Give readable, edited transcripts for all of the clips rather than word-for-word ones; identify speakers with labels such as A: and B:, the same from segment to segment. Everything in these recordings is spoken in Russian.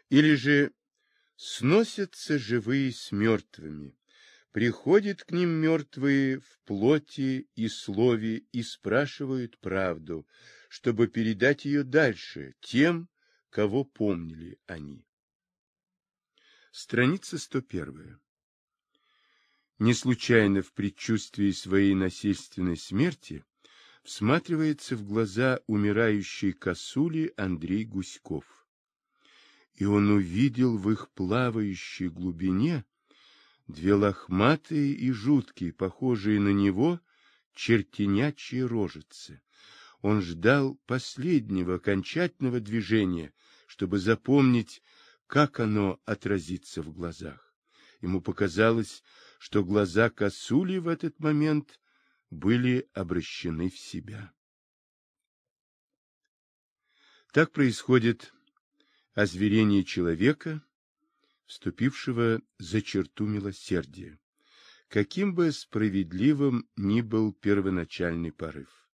A: Или же сносятся живые с мертвыми, приходят к ним мертвые в плоти и слове и спрашивают правду, чтобы передать ее дальше тем, кого помнили они. Страница 101. Не случайно в предчувствии своей насильственной смерти всматривается в глаза умирающей косули Андрей Гуськов. И он увидел в их плавающей глубине две лохматые и жуткие, похожие на него, чертенячьи рожицы. Он ждал последнего окончательного движения, чтобы запомнить, как оно отразится в глазах. Ему показалось, что глаза косули в этот момент были обращены в себя. Так происходит озверение человека, вступившего за черту милосердия, каким бы справедливым ни был первоначальный порыв.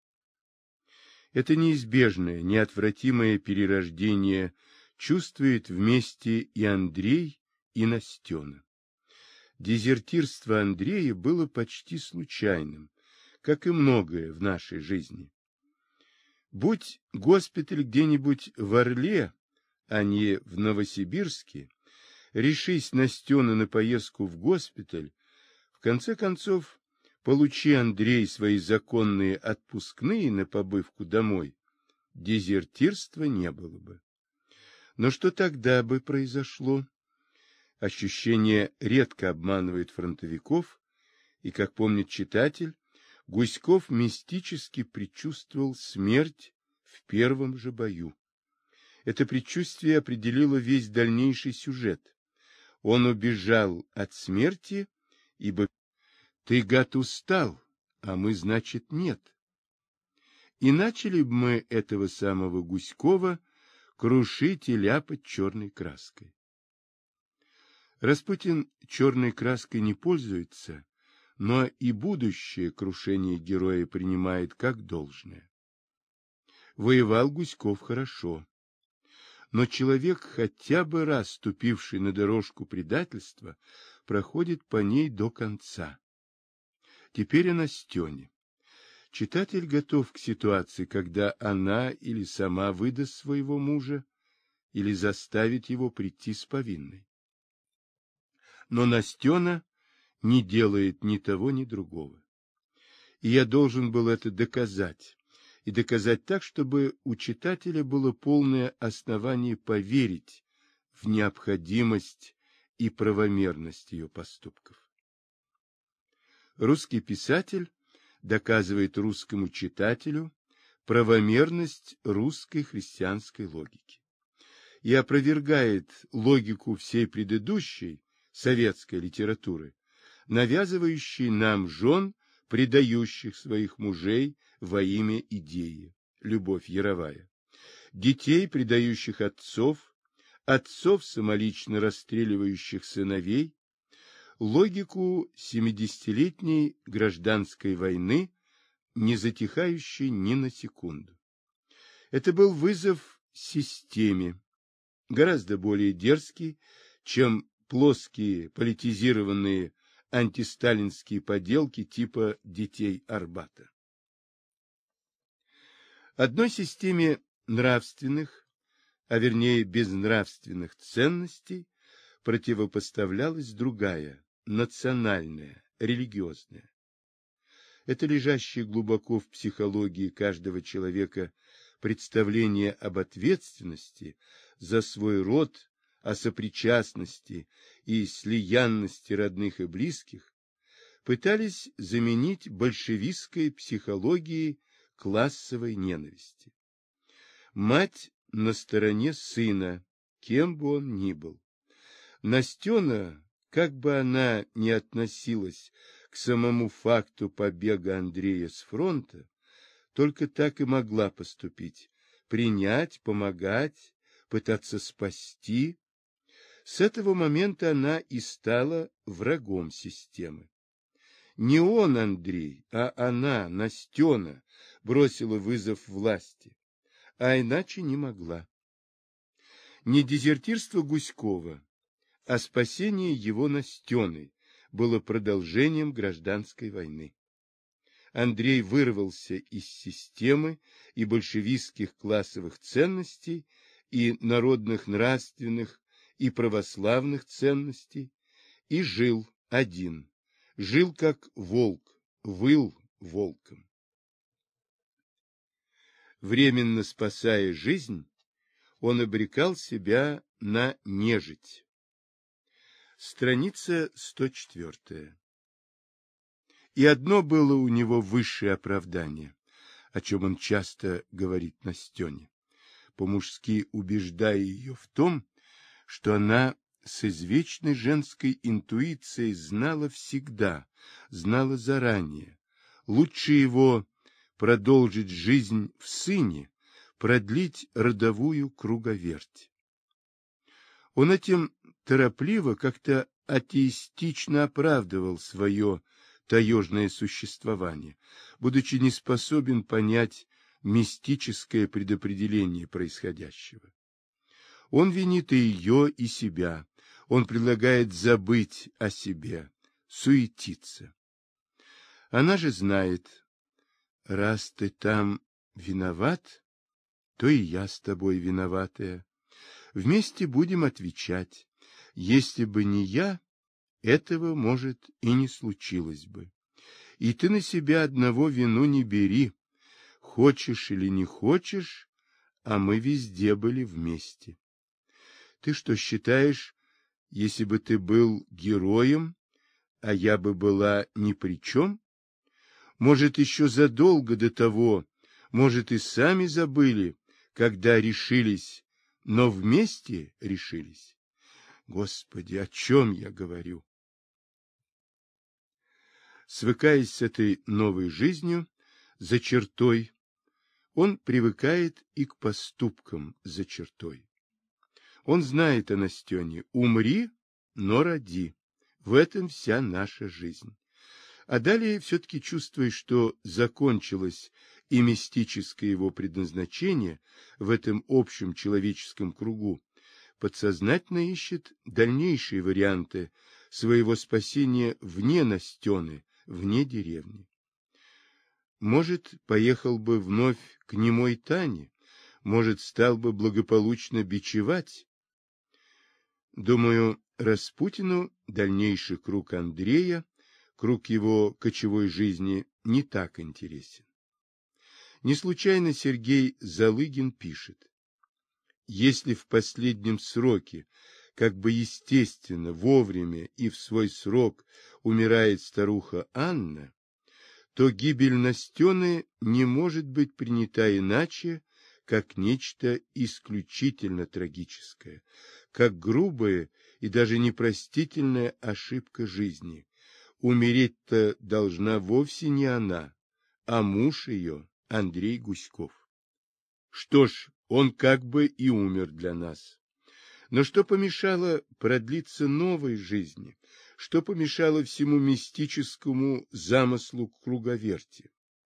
A: Это неизбежное, неотвратимое перерождение чувствует вместе и Андрей, и Настена. Дезертирство Андрея было почти случайным, как и многое в нашей жизни. Будь госпиталь где-нибудь в Орле, а не в Новосибирске, решись Настена на поездку в госпиталь, в конце концов, получи Андрей свои законные отпускные на побывку домой, дезертирства не было бы. Но что тогда бы произошло? Ощущение редко обманывает фронтовиков, и, как помнит читатель, Гуськов мистически предчувствовал смерть в первом же бою. Это предчувствие определило весь дальнейший сюжет. Он убежал от смерти, ибо ты, гад, устал, а мы, значит, нет. И начали бы мы этого самого Гуськова крушить и ляпать черной краской. Распутин черной краской не пользуется, но и будущее крушение героя принимает как должное. Воевал Гуськов хорошо, но человек, хотя бы раз ступивший на дорожку предательства, проходит по ней до конца. Теперь о Настене. Читатель готов к ситуации, когда она или сама выдаст своего мужа, или заставит его прийти с повинной. Но Настена не делает ни того, ни другого. И я должен был это доказать. И доказать так, чтобы у читателя было полное основание поверить в необходимость и правомерность ее поступков. Русский писатель доказывает русскому читателю правомерность русской христианской логики и опровергает логику всей предыдущей советской литературы, навязывающей нам жен, предающих своих мужей во имя идеи, Любовь Яровая, детей, предающих отцов, отцов, самолично расстреливающих сыновей, логику 70-летней гражданской войны, не затихающей ни на секунду. Это был вызов системе, гораздо более дерзкий, чем плоские политизированные антисталинские поделки типа «Детей Арбата». Одной системе нравственных, а вернее безнравственных ценностей противопоставлялась другая, национальная, религиозная. Это лежащее глубоко в психологии каждого человека представление об ответственности за свой род, о сопричастности и слиянности родных и близких, пытались заменить большевистской психологией классовой ненависти. Мать на стороне сына, кем бы он ни был. Настена, как бы она ни относилась к самому факту побега Андрея с фронта, только так и могла поступить, принять, помогать, пытаться спасти. С этого момента она и стала врагом системы. Не он, Андрей, а она, Настена, бросила вызов власти, а иначе не могла. Не дезертирство Гуськова, а спасение его Настены было продолжением гражданской войны. Андрей вырвался из системы и большевистских классовых ценностей, и народных нравственных, и православных ценностей, и жил один, жил как волк, выл волком. Временно спасая жизнь, он обрекал себя на нежить. Страница 104. И одно было у него высшее оправдание, о чем он часто говорит Настене, по-мужски убеждая ее в том, что она с извечной женской интуицией знала всегда, знала заранее. Лучше его продолжить жизнь в сыне, продлить родовую круговерть. Он этим торопливо, как-то атеистично оправдывал свое таежное существование, будучи не способен понять мистическое предопределение происходящего. Он винит и ее, и себя. Он предлагает забыть о себе, суетиться. Она же знает, раз ты там виноват, то и я с тобой виноватая. Вместе будем отвечать. Если бы не я, этого, может, и не случилось бы. И ты на себя одного вину не бери. Хочешь или не хочешь, а мы везде были вместе. Ты что, считаешь, если бы ты был героем, а я бы была ни при чем? Может, еще задолго до того, может, и сами забыли, когда решились, но вместе решились? Господи, о чем я говорю? Свыкаясь с этой новой жизнью за чертой, он привыкает и к поступкам за чертой. Он знает о Настене: умри, но роди. В этом вся наша жизнь. А далее все-таки чувствуя, что закончилось и мистическое его предназначение в этом общем человеческом кругу, подсознательно ищет дальнейшие варианты своего спасения вне Настены, вне деревни. Может, поехал бы вновь к немой Тане, может, стал бы благополучно бичевать. Думаю, Распутину дальнейший круг Андрея, круг его кочевой жизни, не так интересен. Не случайно Сергей Залыгин пишет: если в последнем сроке, как бы естественно, вовремя и в свой срок умирает старуха Анна, то гибель Настены не может быть принята иначе, как нечто исключительно трагическое, как грубая и даже непростительная ошибка жизни. Умереть-то должна вовсе не она, а муж ее, Андрей Гуськов. Что ж, он как бы и умер для нас. Но что помешало продлиться новой жизни? Что помешало всему мистическому замыслу круговерти?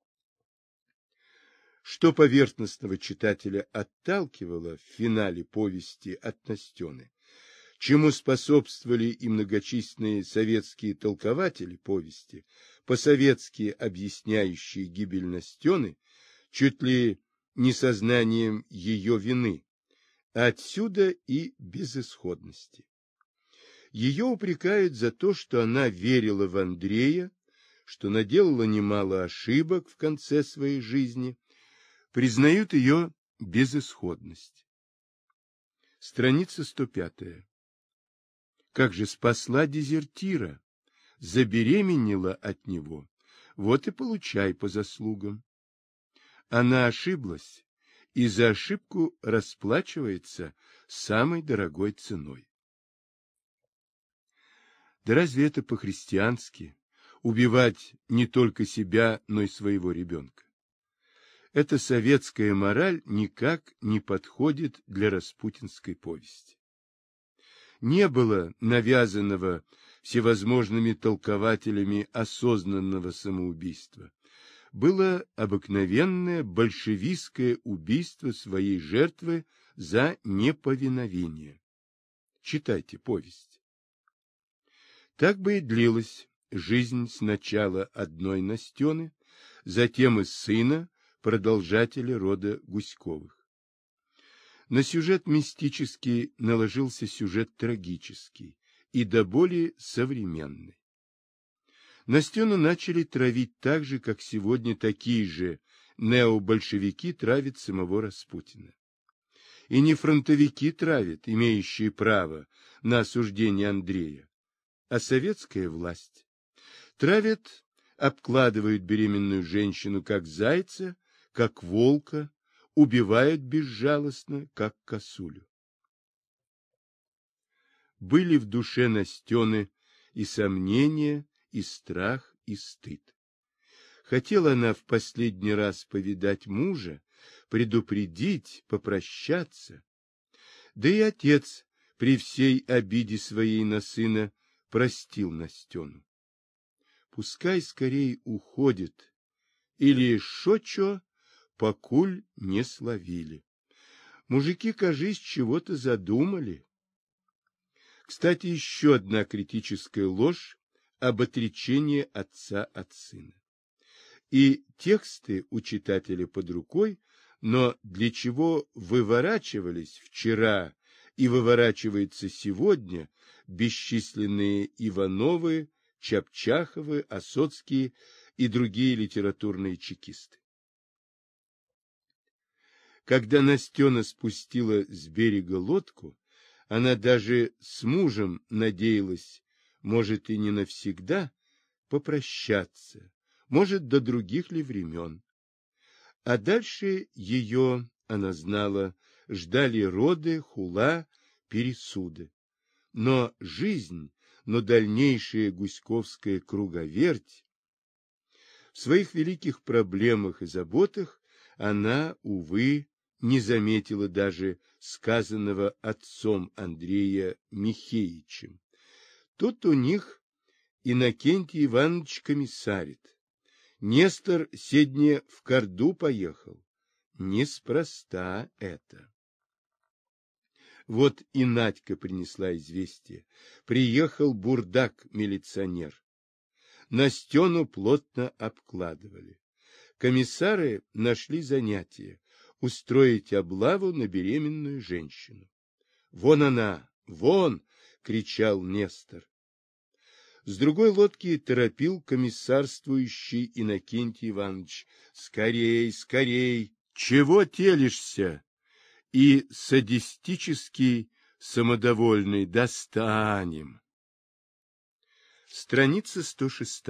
A: Что поверхностного читателя отталкивало в финале повести от Настены? Чему способствовали и многочисленные советские толкователи повести, по-советски объясняющие гибель Настены, чуть ли не сознанием ее вины, а отсюда и безысходности. Ее упрекают за то, что она верила в Андрея, что наделала немало ошибок в конце своей жизни, признают ее безысходность. Страница 105. Как же спасла дезертира, забеременела от него, вот и получай по заслугам. Она ошиблась, и за ошибку расплачивается самой дорогой ценой. Да разве это по-христиански — убивать не только себя, но и своего ребенка? Эта советская мораль никак не подходит для распутинской повести. Не было навязанного всевозможными толкователями осознанного самоубийства. Было обыкновенное большевистское убийство своей жертвы за неповиновение. Читайте повесть. Так бы и длилась жизнь сначала одной Настены, затем и сына, продолжателя рода Гуськовых. На сюжет мистический наложился сюжет трагический и до боли современный. Настену начали травить так же, как сегодня такие же необольшевики травят самого Распутина. И не фронтовики травят, имеющие право на осуждение Андрея, а советская власть. Травят, обкладывают беременную женщину как зайца, как волка, убивают безжалостно, как косулю. Были в душе Настены и сомнения, и страх, и стыд. Хотела она в последний раз повидать мужа, предупредить, попрощаться. Да и отец при всей обиде своей на сына простил Настену. Пускай скорей уходит, или шо-чо, покуль не словили. Мужики, кажись, чего-то задумали. Кстати, еще одна критическая ложь об отречении отца от сына. И тексты у читателя под рукой, но для чего выворачивались вчера и выворачиваются сегодня бесчисленные Ивановы, Чапчаховы, Осоцкие и другие литературные чекисты. Когда Настена спустила с берега лодку, она даже с мужем надеялась, может, и не навсегда, попрощаться, может, до других ли времен. А дальше ее, она знала, ждали роды, хула, пересуды. Но жизнь, но дальнейшая гуськовская круговерть, в своих великих проблемах и заботах она, увы, не заметила даже сказанного отцом Андрея Михеичем. Тут у них Иннокентий Иванович комиссарит. Нестор седне в Корду поехал. Неспроста это. Вот и Надька принесла известие. Приехал бурдак-милиционер. Настену плотно обкладывали. Комиссары нашли занятие — устроить облаву на беременную женщину. «Вон она! Вон!» — кричал Нестор. С другой лодки торопил комиссарствующий Иннокентий Иванович. «Скорей, скорей! Чего телишься?» И садистический, самодовольный: «Достанем!» Страница 106.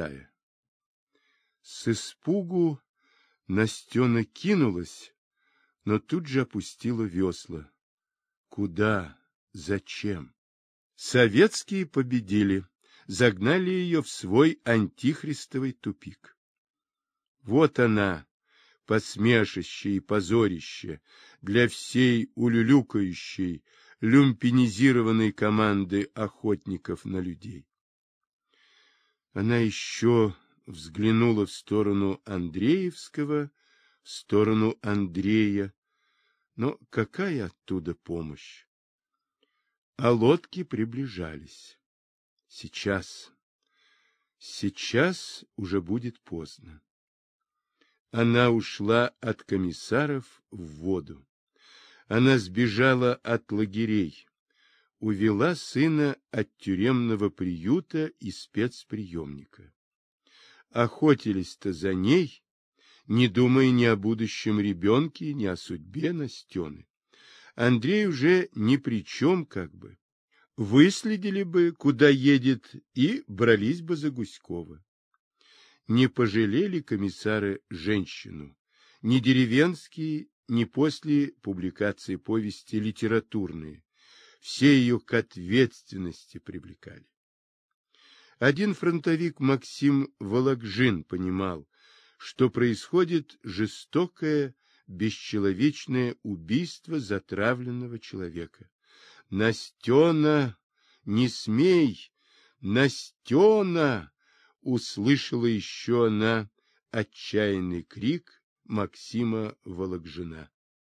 A: С испугу Настена кинулась, но тут же опустила весла. Куда? Зачем? Советские победили, загнали ее в свой антихристовый тупик. Вот она, посмешище и позорище для всей улюлюкающей, люмпинизированной команды охотников на людей. Она еще взглянула в сторону Андреевского, в сторону Андрея, но какая оттуда помощь? А лодки приближались. Сейчас уже будет поздно. Она ушла от комиссаров в воду. Она сбежала от лагерей, увела сына от тюремного приюта и спецприемника. Охотились-то за ней, не думая ни о будущем ребенке, ни о судьбе Настены. Андрей уже ни при чем как бы. Выследили бы, куда едет, и брались бы за Гуськова. Не пожалели комиссары женщину, ни деревенские, ни после публикации повести литературные. Все ее к ответственности привлекали. Один фронтовик Максим Вологжин понимал, что происходит жестокое, бесчеловечное убийство затравленного человека. «Настена, не смей! Настена!» услышала еще она отчаянный крик Максима Вологжина.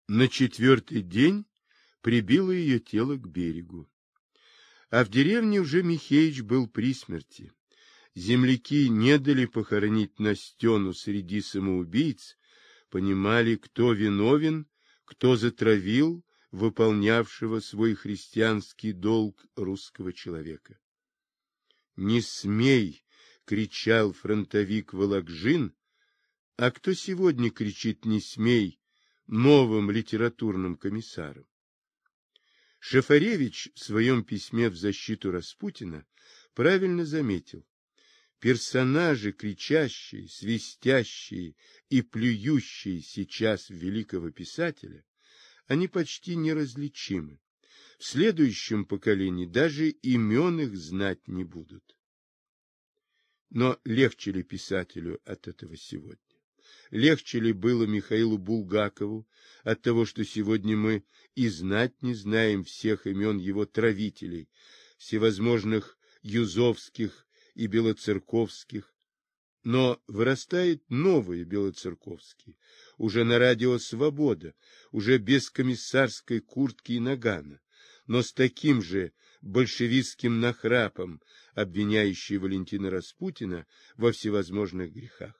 A: На 4-й день прибило ее тело к берегу. А в деревне уже Михеич был при смерти. Земляки не дали похоронить Настену среди самоубийц, понимали, кто виновен, кто затравил выполнявшего свой христианский долг русского человека. «Не смей!» — кричал фронтовик Вологжин, а кто сегодня кричит «не смей» новым литературным комиссарам? Шафаревич в своем письме в защиту Распутина правильно заметил: персонажи, кричащие, свистящие и плюющие сейчас в великого писателя, они почти неразличимы. В следующем поколении даже имен их знать не будут. Но легче ли писателю от этого сегодня? Легче ли было Михаилу Булгакову от того, что сегодня мы и знать не знаем всех имен его травителей, всевозможных юзовских и белоцерковских, но вырастает новые белоцерковские, уже на радио «Свобода», уже без комиссарской куртки и нагана, но с таким же большевистским нахрапом, обвиняющий Валентина Распутина во всевозможных грехах.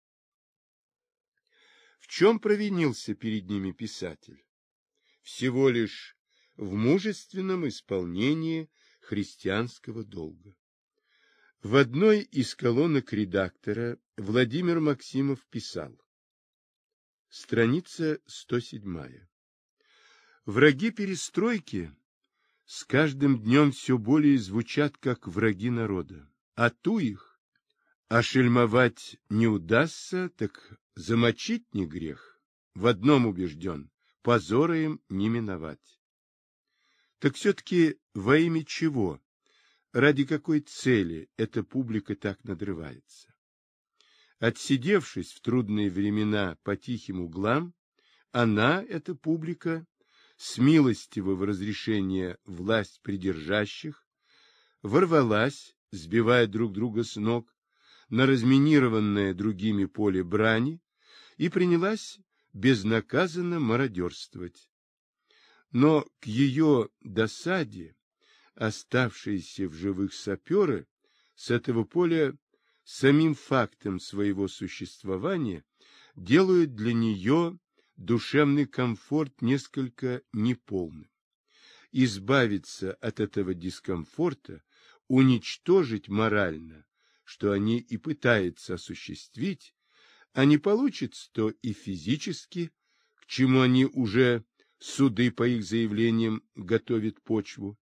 A: В чем провинился перед ними писатель? Всего лишь в мужественном исполнении христианского долга. В одной из колонок редактора Владимир Максимов писал: страница 107. Враги перестройки с каждым днем все более звучат как враги народа. А ту их, а шельмовать не удастся, так замочить не грех. В одном убежден: позора им не миновать. Так все-таки во имя чего? Ради какой цели эта публика так надрывается? Отсидевшись в трудные времена по тихим углам, она, эта публика, с милостивого разрешения власть придержащих, ворвалась, сбивая друг друга с ног, на разминированное другими поле брани и принялась безнаказанно мародерствовать. Но к ее досаде оставшиеся в живых саперы с этого поля самим фактом своего существования делают для нее душевный комфорт несколько неполным. Избавиться от этого дискомфорта, уничтожить морально, что они и пытаются осуществить, а не получится, то и физически, к чему они уже, суды по их заявлениям, готовят почву.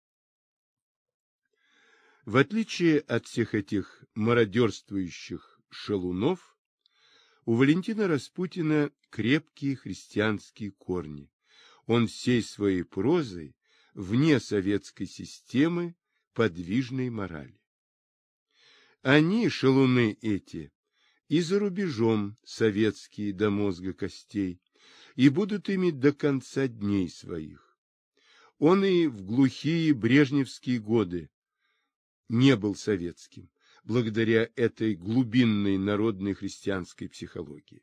A: В отличие от всех этих мародерствующих шалунов, у Валентина Распутина крепкие христианские корни. Он всей своей прозой вне советской системы подвижной морали. Они, шалуны эти, и за рубежом советские до мозга костей, и будут ими до конца дней своих. Он и в глухие брежневские годы не был советским, благодаря этой глубинной народной христианской психологии.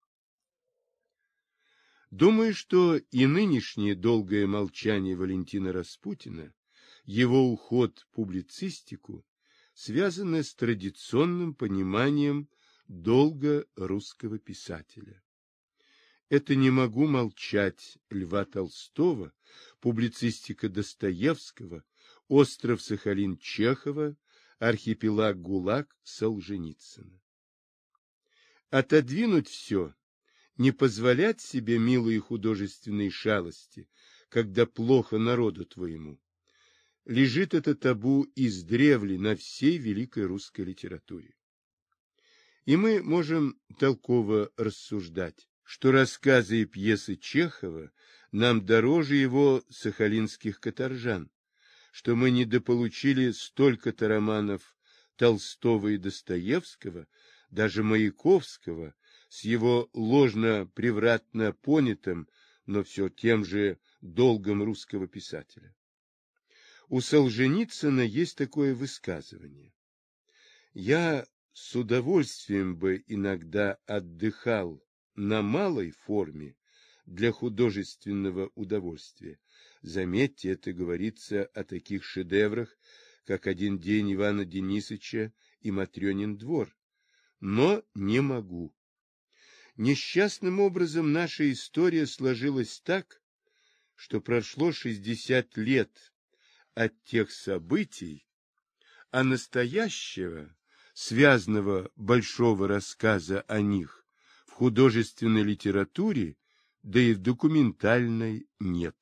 A: Думаю, что и нынешнее долгое молчание Валентина Распутина, его уход в публицистику, связано с традиционным пониманием долга русского писателя. Это «Не могу молчать» Льва Толстого, публицистика Достоевского, остров Сахалин Чехова, архипелаг ГУЛАГ Солженицына. Отодвинуть все, не позволять себе милые художественные шалости, когда плохо народу твоему, лежит это табу издревле на всей великой русской литературе. И мы можем толково рассуждать, что рассказы и пьесы Чехова нам дороже его сахалинских каторжан, что мы недополучили столько-то романов Толстого и Достоевского, даже Маяковского, с его ложно-превратно понятым, но все тем же долгом русского писателя. У Солженицына есть такое высказывание: «Я с удовольствием бы иногда отдыхал на малой форме, для художественного удовольствия. Заметьте, это говорится о таких шедеврах, как «Один день» Ивана Денисовича и «Матрёнин двор». Но не могу. Несчастным образом наша история сложилась так, что прошло 60 лет от тех событий, а настоящего, связанного большого рассказа о них в художественной литературе, да и в документальной нет.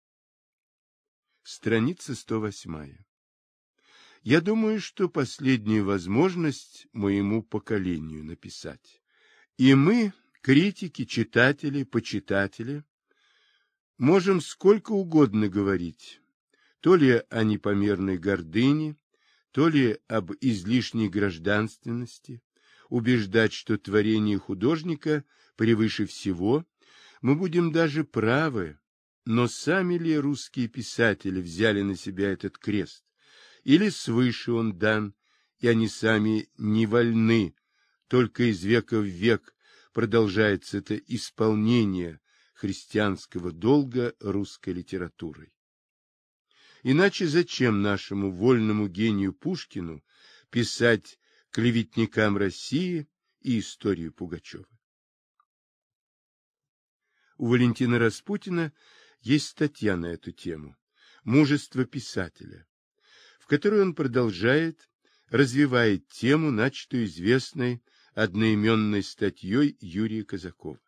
A: Страница 108. Я думаю, что последняя возможность моему поколению написать. И мы, критики, читатели, почитатели, можем сколько угодно говорить, то ли о непомерной гордыне, то ли об излишней гражданственности, убеждать, что творение художника превыше всего, мы будем даже правы, но сами ли русские писатели взяли на себя этот крест, или свыше он дан, и они сами не вольны, только из века в век продолжается это исполнение христианского долга русской литературой. Иначе зачем нашему вольному гению Пушкину писать клеветникам России и историю Пугачева? У Валентина Распутина есть статья на эту тему «Мужество писателя», в которой он продолжает, развивает тему, начатую известной одноименной статьей Юрия Казакова.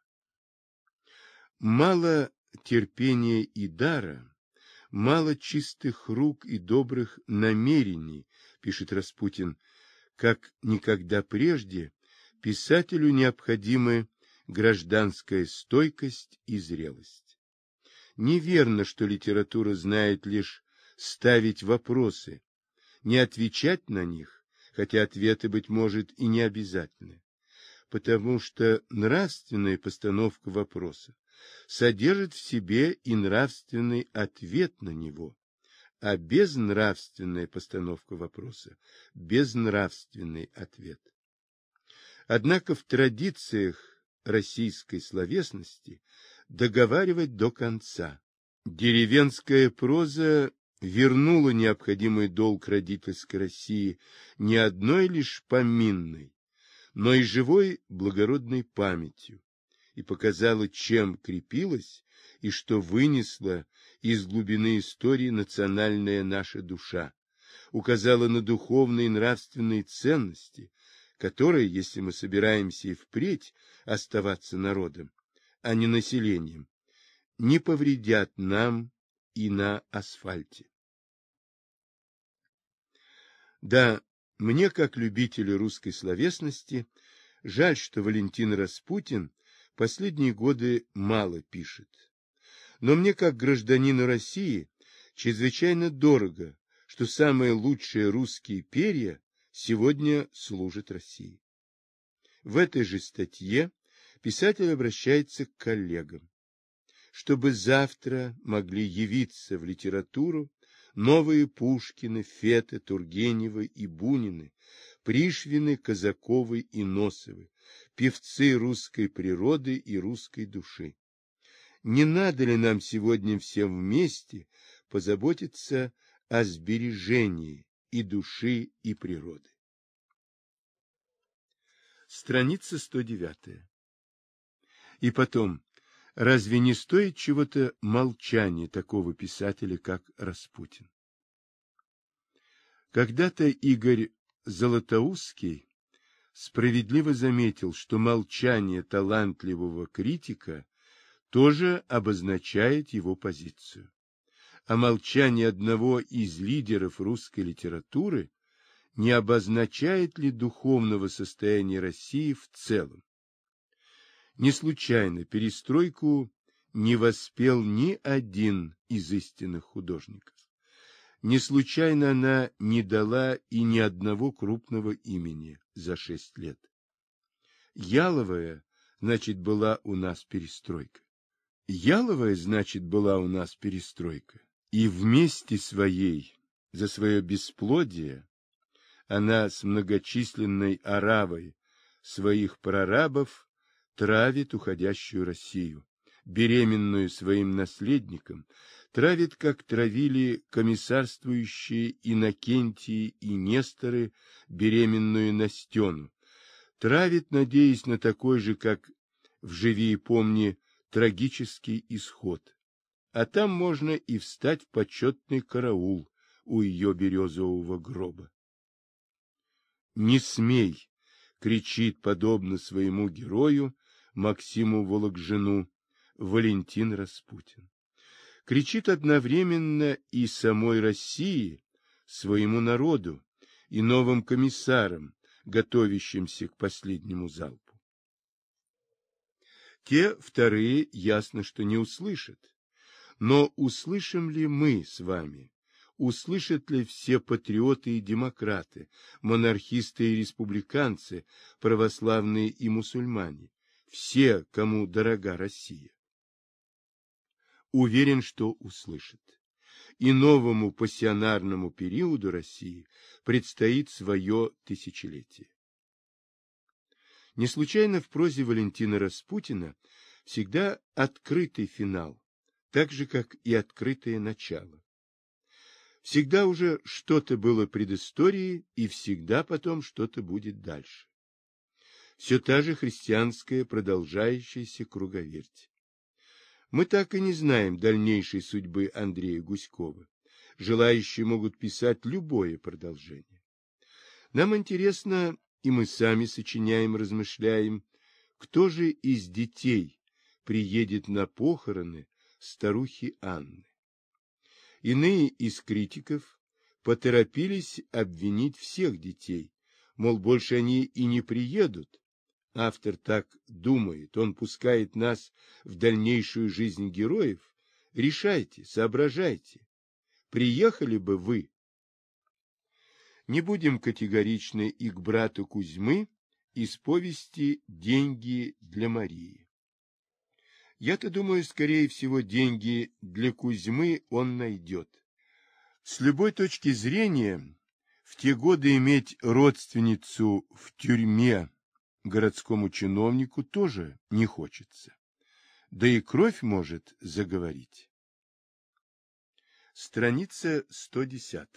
A: Мало терпения и дара, мало чистых рук и добрых намерений, пишет Распутин, как никогда прежде писателю необходимы гражданская стойкость и зрелость. Неверно, что литература знает лишь ставить вопросы, не отвечать на них, хотя ответы, быть может, и не обязательны, потому что нравственная постановка вопроса содержит в себе и нравственный ответ на него, а безнравственная постановка вопроса – безнравственный ответ. Однако в традициях российской словесности договаривать до конца. Деревенская проза вернула необходимый долг родительской России не одной лишь поминной, но и живой благородной памятью, и показала, чем крепилась и что вынесла из глубины истории национальная наша душа, указала на духовные и нравственные ценности, которые, если мы собираемся и впредь оставаться народом, а не населением, не повредят нам и на асфальте. Да, мне, как любителю русской словесности, жаль, что Валентин Распутин последние годы мало пишет. Но мне, как гражданину России, чрезвычайно дорого, что самые лучшие русские перья сегодня служат России. В этой же статье писатель обращается к коллегам, чтобы завтра могли явиться в литературу новые Пушкины, Феты, Тургеневы и Бунины, Пришвины, Казаковы и Носовы, певцы русской природы и русской души. Не надо ли нам сегодня всем вместе позаботиться о сбережении и души, и природы? Страница 109. И потом, разве не стоит чего-то молчание такого писателя, как Распутин? Когда-то Игорь Златоустский справедливо заметил, что молчание талантливого критика тоже обозначает его позицию. А молчание одного из лидеров русской литературы не обозначает ли духовного состояния России в целом? Не случайно перестройку не воспел ни один из истинных художников. Не случайно она не дала и ни одного крупного имени за 6 лет. Яловая, значит, была у нас перестройка. Яловая, значит, была у нас перестройка. И вместе своей, за свое бесплодие, она с многочисленной оравой своих прорабов травит уходящую Россию, беременную своим наследником, травит, как травили комиссарствующие Иннокентии и Несторы беременную Настену, травит, надеясь на такой же, как в «Живи и помни», трагический исход. А там можно и встать в почетный караул у ее березового гроба. «Не смей!» — кричит, подобно своему герою, Максиму Вологжину, Валентин Распутин. Кричит одновременно и самой России, своему народу, и новым комиссарам, готовящимся к последнему залпу. Те вторые ясно, что не услышат. Но услышим ли мы с вами? Услышат ли все патриоты и демократы, монархисты и республиканцы, православные и мусульмане, все, кому дорога Россия? Уверен, что услышат. И новому пассионарному периоду России предстоит свое тысячелетие. Не случайно в прозе Валентина Распутина всегда открытый финал, так же, как и открытое начало. Всегда уже что-то было предысторией, и всегда потом что-то будет дальше. Все та же христианская продолжающаяся круговерть. Мы так и не знаем дальнейшей судьбы Андрея Гуськова. Желающие могут писать любое продолжение. Нам интересно, и мы сами сочиняем, размышляем, кто же из детей приедет на похороны старухи Анны. Иные из критиков поторопились обвинить всех детей, мол, больше они и не приедут. Автор так думает, он пускает нас в дальнейшую жизнь героев. Решайте, соображайте. Приехали бы вы. Не будем категоричны и к брату Кузьмы из повести «Деньги для Марии». Я-то думаю, скорее всего, деньги для Кузьмы он найдет. С любой точки зрения, в те годы иметь родственницу в тюрьме городскому чиновнику тоже не хочется. Да и кровь может заговорить. Страница 110.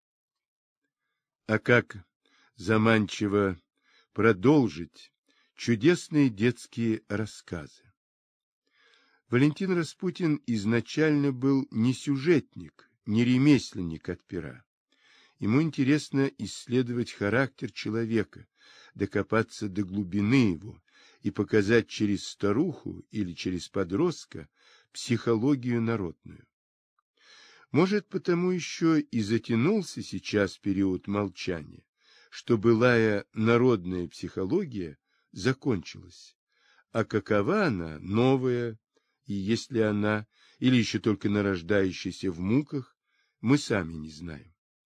A: А как заманчиво продолжить чудесные детские рассказы. Валентин Распутин изначально был не сюжетник, не ремесленник от пера. Ему интересно исследовать характер человека, докопаться до глубины его и показать через старуху или через подростка психологию народную. Может, потому еще и затянулся сейчас период молчания, что былая народная психология закончилась, а какова она, новая, и если она, или еще только нарождающаяся в муках, мы сами не знаем.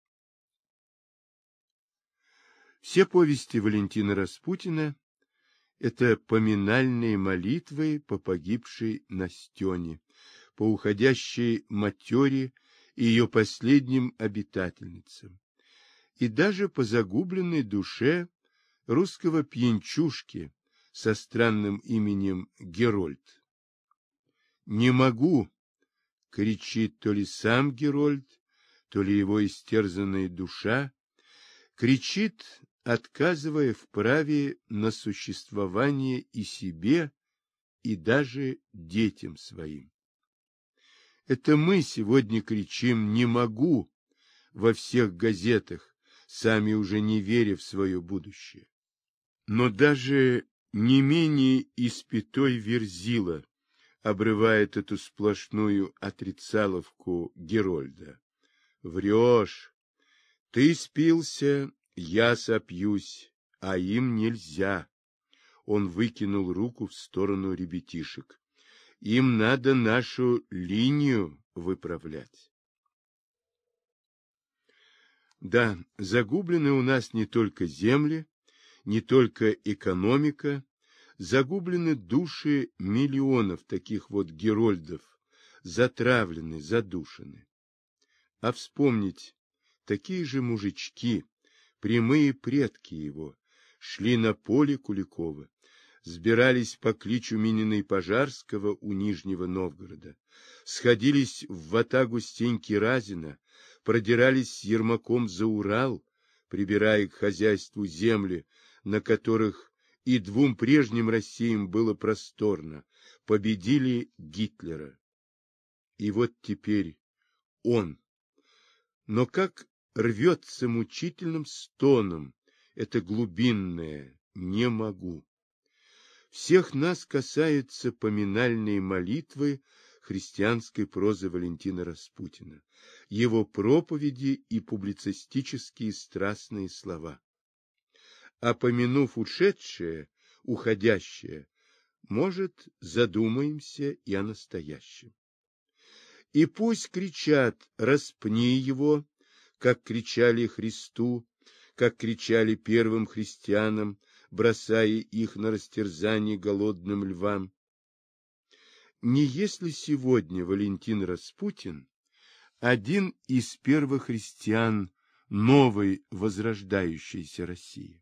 A: Все повести Валентина Распутина – это поминальные молитвы по погибшей Настене, по уходящей матере и ее последним обитательницам, и даже по загубленной душе русского пьянчушки со странным именем Герольд. «Не могу!» — кричит то ли сам Герольд, то ли его истерзанная душа, кричит, отказывая в праве на существование и себе, и даже детям своим. Это мы сегодня кричим «не могу» во всех газетах, сами уже не веря в свое будущее. Но даже не менее испятой Верзила обрывает эту сплошную отрицаловку Герольда. Врешь, ты спился, я сопьюсь, а им нельзя. Он выкинул руку в сторону ребятишек. Им надо нашу линию выправлять. Да, загублены у нас не только земли, не только экономика, загублены души миллионов таких вот Герольдов, затравлены, задушены. А вспомнить, такие же мужички, прямые предки его, шли на поле Куликова, сбирались по кличу Минина и Пожарского у Нижнего Новгорода, сходились в ватагу Стеньки Разина, продирались с Ермаком за Урал, прибирая к хозяйству земли, на которых и двум прежним Россиям было просторно, победили Гитлера. И вот теперь он. Но как рвется мучительным стоном это глубинное «не могу». Всех нас касаются поминальные молитвы христианской прозы Валентина Распутина, его проповеди и публицистические страстные слова. А помянув ушедшее, уходящее, может, задумаемся и о настоящем. И пусть кричат «распни его», как кричали Христу, как кричали первым христианам, бросая их на растерзание голодным львам. Не если сегодня Валентин Распутин один из первых христиан новой возрождающейся России.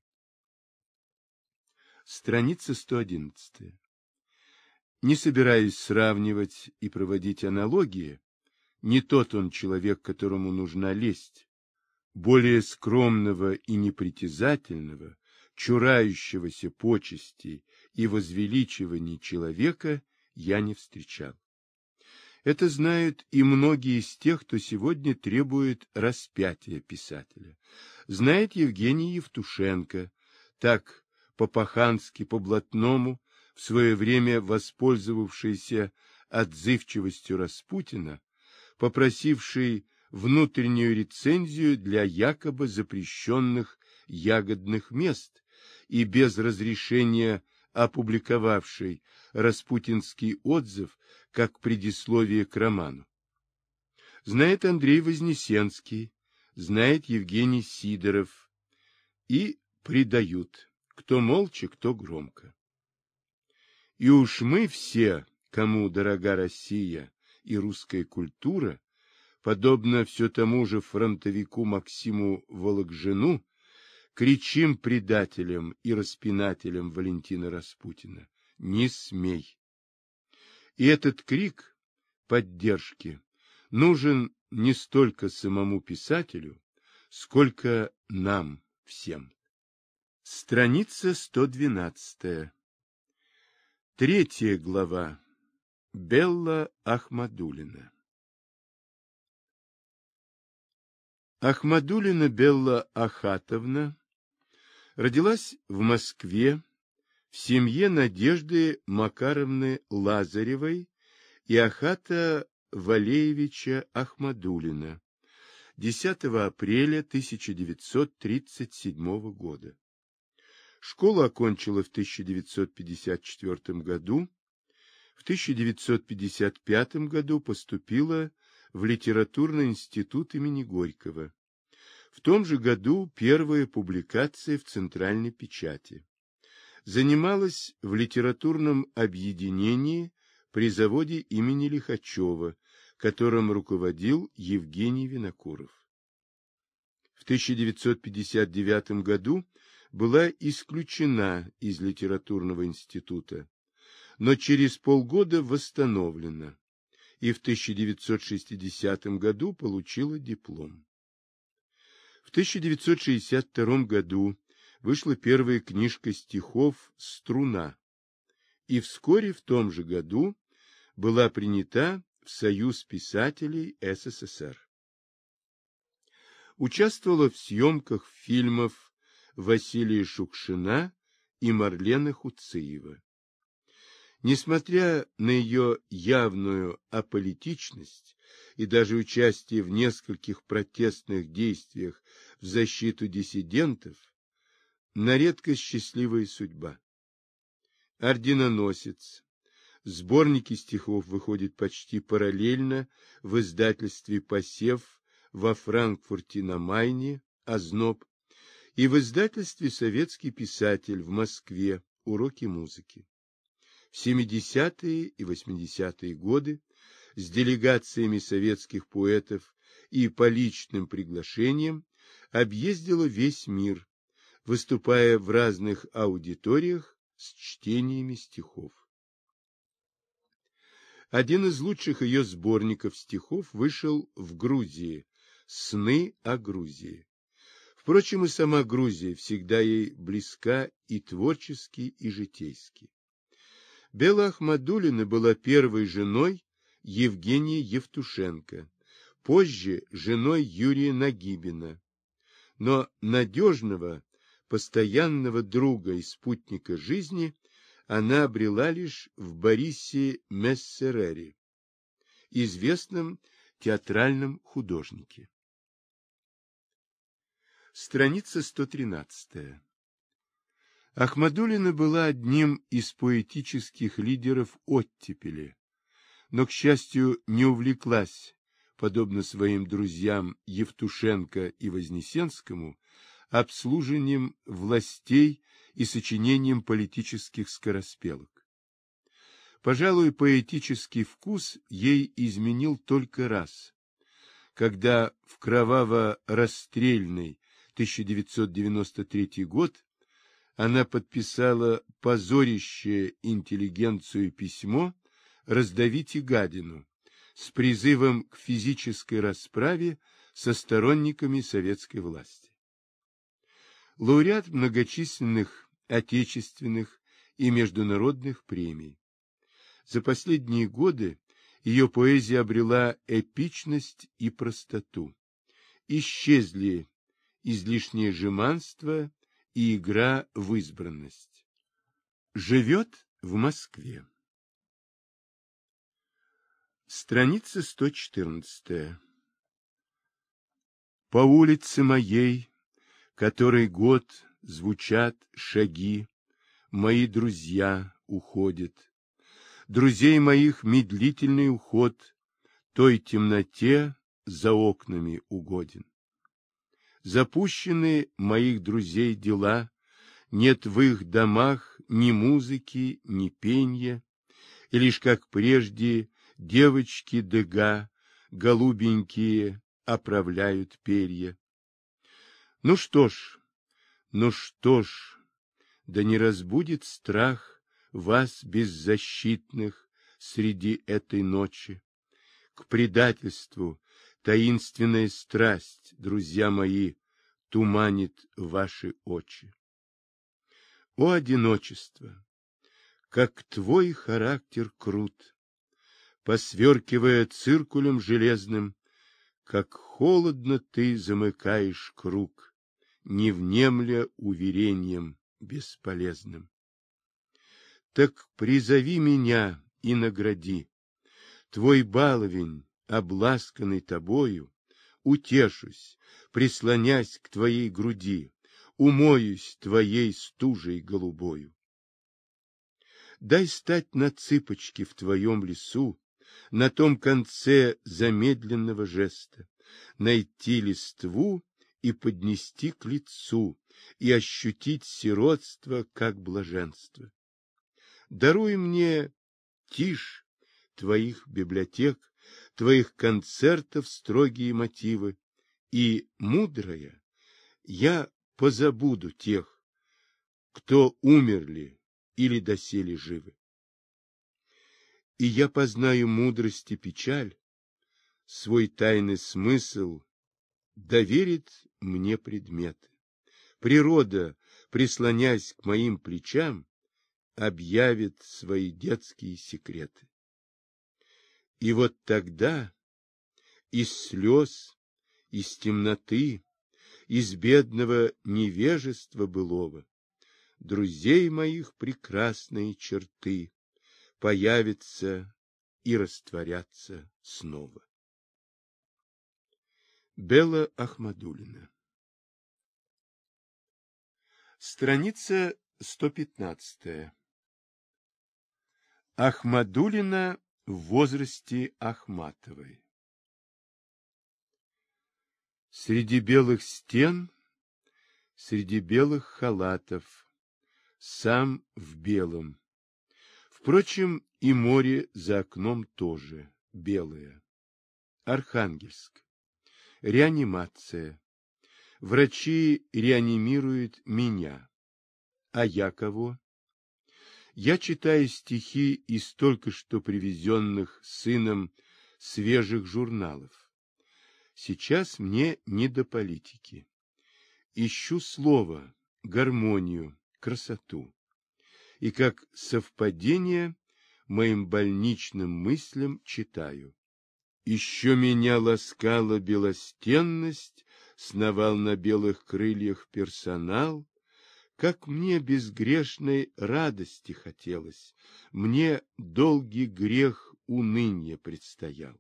A: Страница 111. Не собираюсь сравнивать и проводить аналогии, не тот он человек, которому нужна лесть. Более скромного и непритязательного, чурающегося почестей и возвеличиваний человека я не встречал. Это знают и многие из тех, кто сегодня требует распятия писателя. Знает Евгений Евтушенко, так по-пахански, по-блатному, в свое время воспользовавшийся отзывчивостью Распутина, попросивший внутреннюю рецензию для якобы запрещенных ягодных мест и без разрешения опубликовавший распутинский отзыв как предисловие к роману. Знает Андрей Вознесенский, знает Евгений Сидоров и предают, кто молча, кто громко. И уж мы все, кому дорога Россия и русская культура, подобно все тому же фронтовику Максиму Вологжину, кричим предателям и распинателям Валентина Распутина: не смей! И этот крик поддержки нужен не столько самому писателю, сколько нам всем. Страница 112. 3 глава. Белла Ахмадуллина. Ахмадуллина Белла Ахатовна родилась в Москве в семье Надежды Макаровны Лазаревой и Ахата Валеевича Ахмадуллина 10 апреля 1937 года. Школу окончила в 1954 году. В 1955 году поступила в Литературный институт имени Горького. В том же году первая публикация в центральной печати. Занималась в литературном объединении при заводе имени Лихачева, которым руководил Евгений Винокуров. В 1959 году была исключена из литературного института, но через полгода восстановлена и в 1960 году получила диплом. В 1962 году вышла первая книжка стихов «Струна», и вскоре в том же году была принята в Союз писателей СССР. Участвовала в съемках фильмов Василия Шукшина и Марлены Хуциева. Несмотря на ее явную аполитичность и даже участие в нескольких протестных действиях в защиту диссидентов, на редкость счастливая судьба. Орденоносец. Сборники стихов выходят почти параллельно в издательстве «Посев» во Франкфурте на Майне, «Озноб», и в издательстве «Советский писатель» в Москве, «Уроки музыки». В 70-е и 80-е годы с делегациями советских поэтов и по личным приглашениям объездила весь мир, выступая в разных аудиториях с чтениями стихов. Один из лучших ее сборников стихов вышел в Грузии «Сны о Грузии». Впрочем, и сама Грузия всегда ей близка и творчески, и житейски. Бела Ахмадуллина была первой женой Евгения Евтушенко, позже женой Юрия Нагибина, но надежного, постоянного друга и спутника жизни она обрела лишь в Борисе Мессерере, известном театральном художнике. Страница 113. Ахмадуллина была одним из поэтических лидеров оттепели, но, к счастью, не увлеклась, подобно своим друзьям Евтушенко и Вознесенскому, обслуживанием властей и сочинением политических скороспелок. Пожалуй, поэтический вкус ей изменил только раз, когда в кроваво-расстрельный 1993 год она подписала позорящее интеллигенцию письмо «Раздавите гадину» с призывом к физической расправе со сторонниками советской власти. Лауреат многочисленных отечественных и международных премий. За последние годы ее поэзия обрела эпичность и простоту. Исчезли излишнее жеманство и игра в избранность. Живет в Москве. Страница 114. По улице моей, который год звучат шаги, мои друзья уходят. Друзей моих медлительный уход той темноте за окнами угоден. Запущены моих друзей дела, нет в их домах ни музыки, ни пенья, и лишь как прежде девочки дега, голубенькие, оправляют перья. Ну что ж, да не разбудит страх вас, беззащитных, среди этой ночи. К предательству таинственная страсть, друзья мои, туманит ваши очи. О, одиночество! Как твой характер крут! Посверкивая циркулем железным, как холодно ты замыкаешь круг, не внемля уверением бесполезным. Так призови меня и награди. Твой баловень, обласканный тобою, утешусь, прислонясь к твоей груди, умоюсь твоей стужей голубою. Дай стать на цыпочки в твоем лесу, на том конце замедленного жеста, найти листву и поднести к лицу, и ощутить сиротство, как блаженство. Даруй мне тишь твоих библиотек, твоих концертов строгие мотивы, и, мудрая, я позабуду тех, кто умерли или доселе живы. И я познаю мудрость и печаль, свой тайный смысл доверит мне предметы. Природа, прислонясь к моим плечам, объявит свои детские секреты. И вот тогда из слез, из темноты, из бедного невежества былого, друзей моих прекрасные черты появятся и растворятся снова. Бела Ахмадуллина. Страница 115. Ахмадуллина в возрасте Ахматовой. Среди белых стен, среди белых халатов, сам в белом. Впрочем, и море за окном тоже белое. Архангельск. Реанимация. Врачи реанимируют меня. А я кого? Я читаю стихи из только что привезенных сыном свежих журналов. Сейчас мне не до политики. Ищу слово, гармонию, красоту. И как совпадение моим больничным мыслям читаю. Еще меня ласкала белостенность, сновал на белых крыльях персонал. Как мне безгрешной радости хотелось, мне долгий грех уныния предстоял.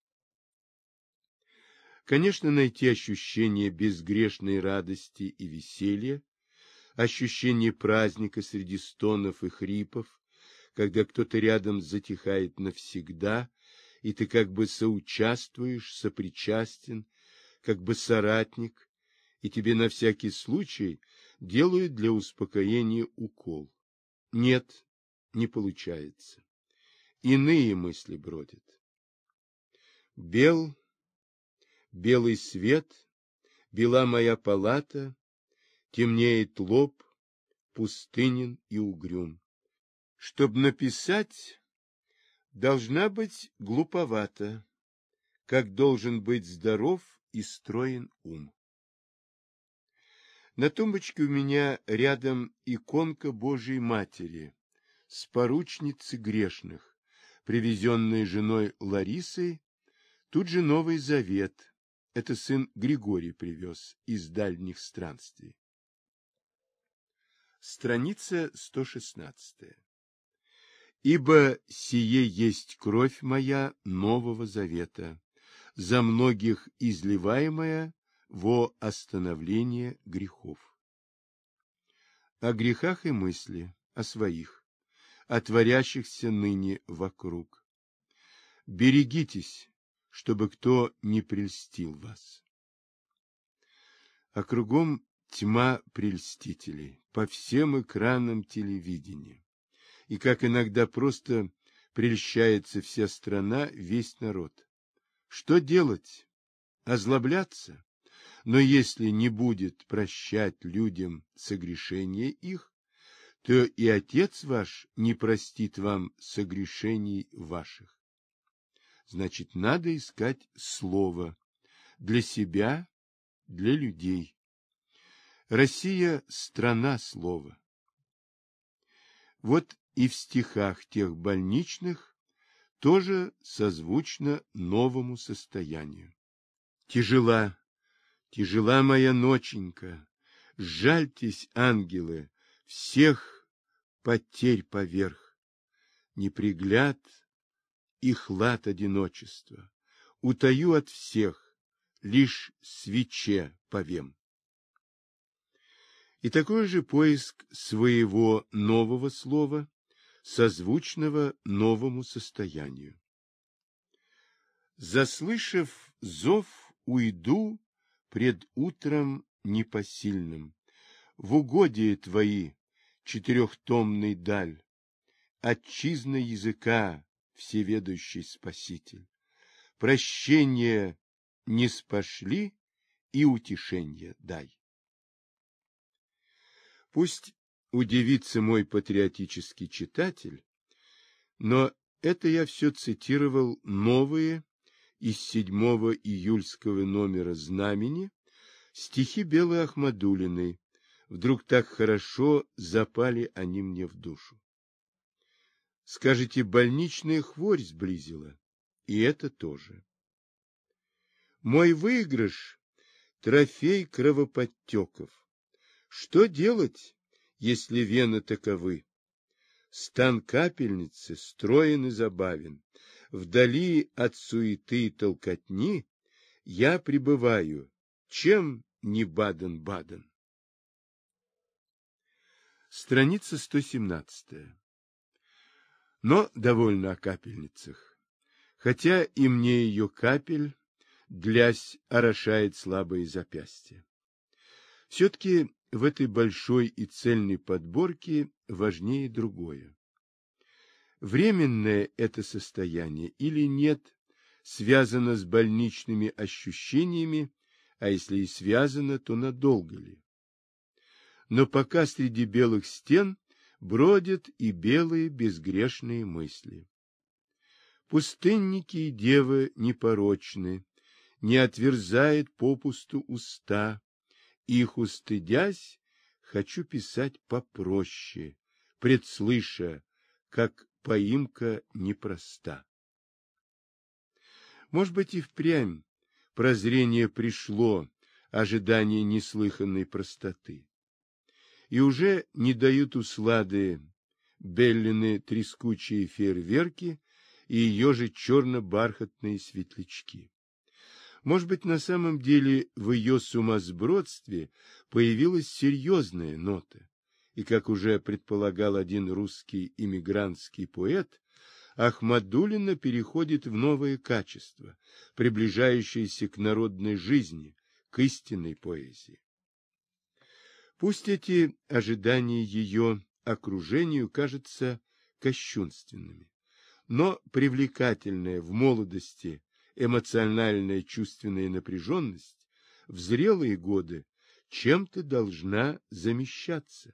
A: Конечно, найти ощущение безгрешной радости и веселья, ощущение праздника среди стонов и хрипов, когда кто-то рядом затихает навсегда, и ты как бы соучаствуешь, сопричастен, как бы соратник, и тебе на всякий случай делают для успокоения укол. Нет, не получается. Иные мысли бродят. Белый свет, бела моя палата, темнеет лоб, пустынен и угрюм. Чтоб написать, должна быть глуповато, как должен быть здоров и строен ум. На тумбочке у меня рядом иконка Божией Матери с поручницы грешных, привезенной женой Ларисой, тут же Новый Завет. Это сын Григорий привез из дальних странствий. Страница 116. Ибо сие есть кровь моя Нового Завета, за многих изливаемая во остановление грехов. О грехах и мысли, о своих, о творящихся ныне вокруг. Берегитесь, чтобы кто не прельстил вас. А кругом тьма прельстителей, по всем экранам телевидения. И как иногда просто прельщается вся страна, весь народ. Что делать? Озлобляться? Но если не будет прощать людям согрешения их, то и Отец ваш не простит вам согрешений ваших. Значит, надо искать слово для себя, для людей. Россия – страна слова. Вот и в стихах тех больничных тоже созвучно новому состоянию. Тяжела, тяжела моя ноченька, сжальтесь, ангелы, всех потерь поверх, непригляд и хлад одиночества, утаю от всех, лишь свече повем. И такой же поиск своего нового слова, созвучного новому состоянию. Заслышав зов, уйду пред утром непосильным, в угодие твои, четырехтомный даль, отчизна языка, всеведущий Спаситель. Прощение не спошли и утешение дай. Пусть удивится мой патриотический читатель, но это я все цитировал новые из 7 июльского номера «Знамени» стихи Белой Ахмадулиной. Вдруг так хорошо запали они мне в душу. Скажете, больничная хворь сблизила, и это тоже. Мой выигрыш – трофей кровоподтеков. Что делать, если вены таковы? Стан капельницы строен и забавен. Вдали от суеты и толкотни я пребываю, чем не Баден-Баден. Страница 117. Но довольно о капельницах. Хотя и мне ее капель, длясь, орошает слабые запястья. Все-таки в этой большой и цельной подборке важнее другое. Временное это состояние или нет, связано с больничными ощущениями, а если и связано, то надолго ли? Но пока среди белых стен бродят и белые безгрешные мысли. Пустынники и девы непорочны, не отверзает попусту уста, их устыдясь, хочу писать попроще, предслыша, как поимка непроста. Может быть, и впрямь прозрение пришло, ожидание неслыханной простоты. И уже не дают услады Беллины трескучие фейерверки и ее же черно-бархатные светлячки. Может быть, на самом деле в ее сумасбродстве появилась серьезная нота, и, как уже предполагал один русский иммигрантский поэт, Ахмадуллина переходит в новое качество, приближающееся к народной жизни, к истинной поэзии. Пусть эти ожидания ее окружению кажутся кощунственными, но привлекательная в молодости эмоциональная чувственная напряженность в зрелые годы чем-то должна замещаться.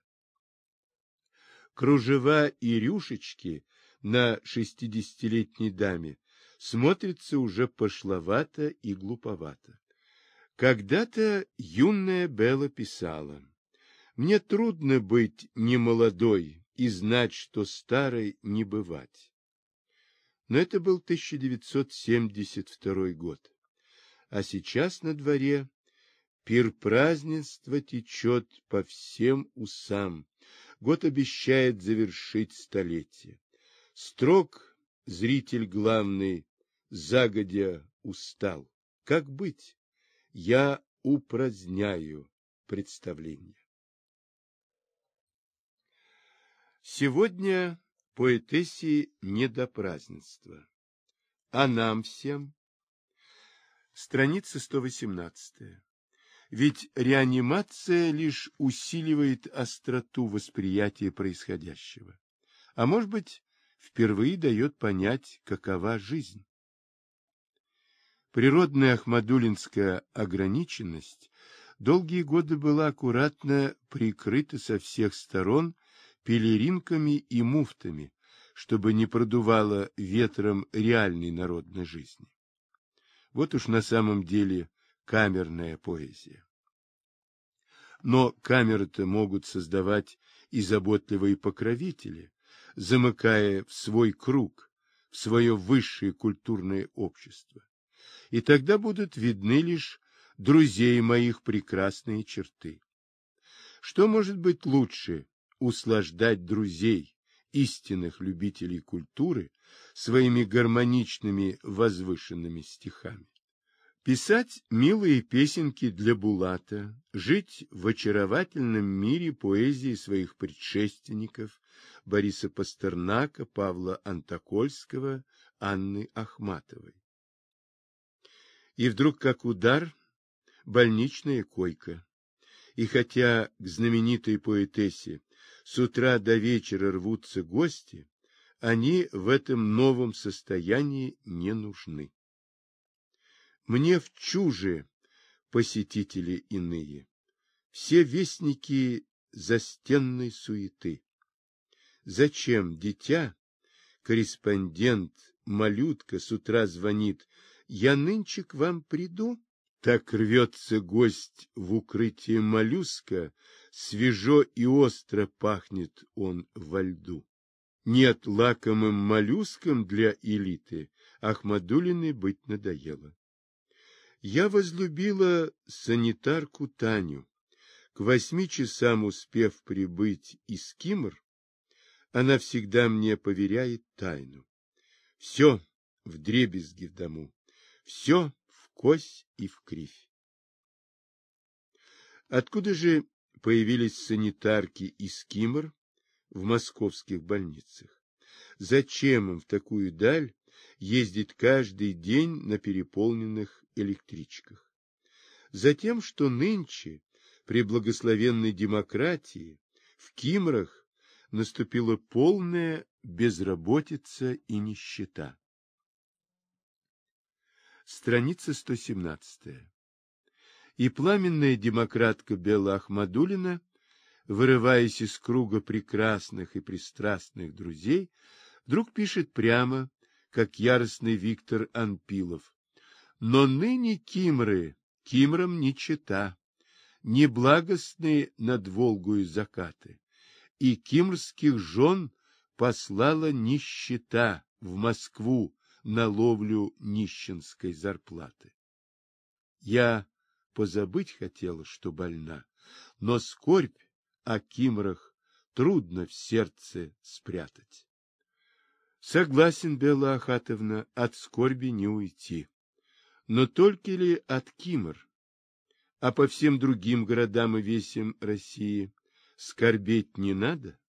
A: Кружева и рюшечки на 60-летней даме смотрятся уже пошловато и глуповато. Когда-то юная Белла писала: «Мне трудно быть немолодой и знать, что старой не бывать». Но это был 1972 год. А сейчас на дворе пир празднества течет по всем усам. Год обещает завершить столетие. Строг зритель главный загодя устал. Как быть? Я упраздняю представление. Сегодня поэтессе не до празднества. А нам всем? Страница 118. Ведь реанимация лишь усиливает остроту восприятия происходящего. А может быть, впервые дает понять, какова жизнь. Природная ахмадуллинская ограниченность долгие годы была аккуратно прикрыта со всех сторон пелеринками и муфтами, чтобы не продувало ветром реальной народной жизни. Вот уж на самом деле камерная поэзия. Но камеры-то могут создавать и заботливые покровители, замыкая в свой круг, в свое высшее культурное общество. И тогда будут видны лишь друзей моих прекрасные черты. Что может быть лучше услаждать друзей, истинных любителей культуры, своими гармоничными возвышенными стихами? Писать милые песенки для Булата, жить в очаровательном мире поэзии своих предшественников Бориса Пастернака, Павла Антокольского, Анны Ахматовой. И вдруг, как удар, больничная койка. И хотя к знаменитой поэтессе с утра до вечера рвутся гости, они в этом новом состоянии не нужны. Мне в чуже посетители иные, все вестники застенной суеты. Зачем дитя, корреспондент, малютка с утра звонит: «Я нынче к вам приду»? Так рвется гость в укрытие моллюска, свежо и остро пахнет он во льду. Нет, лакомым моллюском для элиты Ахмадуллиной быть надоело. Я возлюбила санитарку Таню. К 8 часам успев прибыть из Кимр, она всегда мне поверяет тайну. Все вдребезги в дому, все в кось и в кривь. Откуда же появились санитарки из Кимр в московских больницах? Зачем им в такую даль ездить каждый день на переполненных электричках? Затем, что нынче, при благословенной демократии, в Кимрах наступила полная безработица и нищета. Страница 117. И пламенная демократка Белла Ахмадуллина вырываясь из круга прекрасных и пристрастных друзей, вдруг пишет прямо, как яростный Виктор Анпилов: «Но ныне кимры, кимрам не чета, неблагостные над Волгою закаты, и кимрских жен послала нищета в Москву на ловлю нищенской зарплаты. Я позабыть хотела, что больна, но скорбь о кимрах трудно в сердце спрятать». Согласен, Белла Ахатовна, от скорби не уйти. Но только ли от кимр? А по всем другим городам и весям России скорбеть не надо?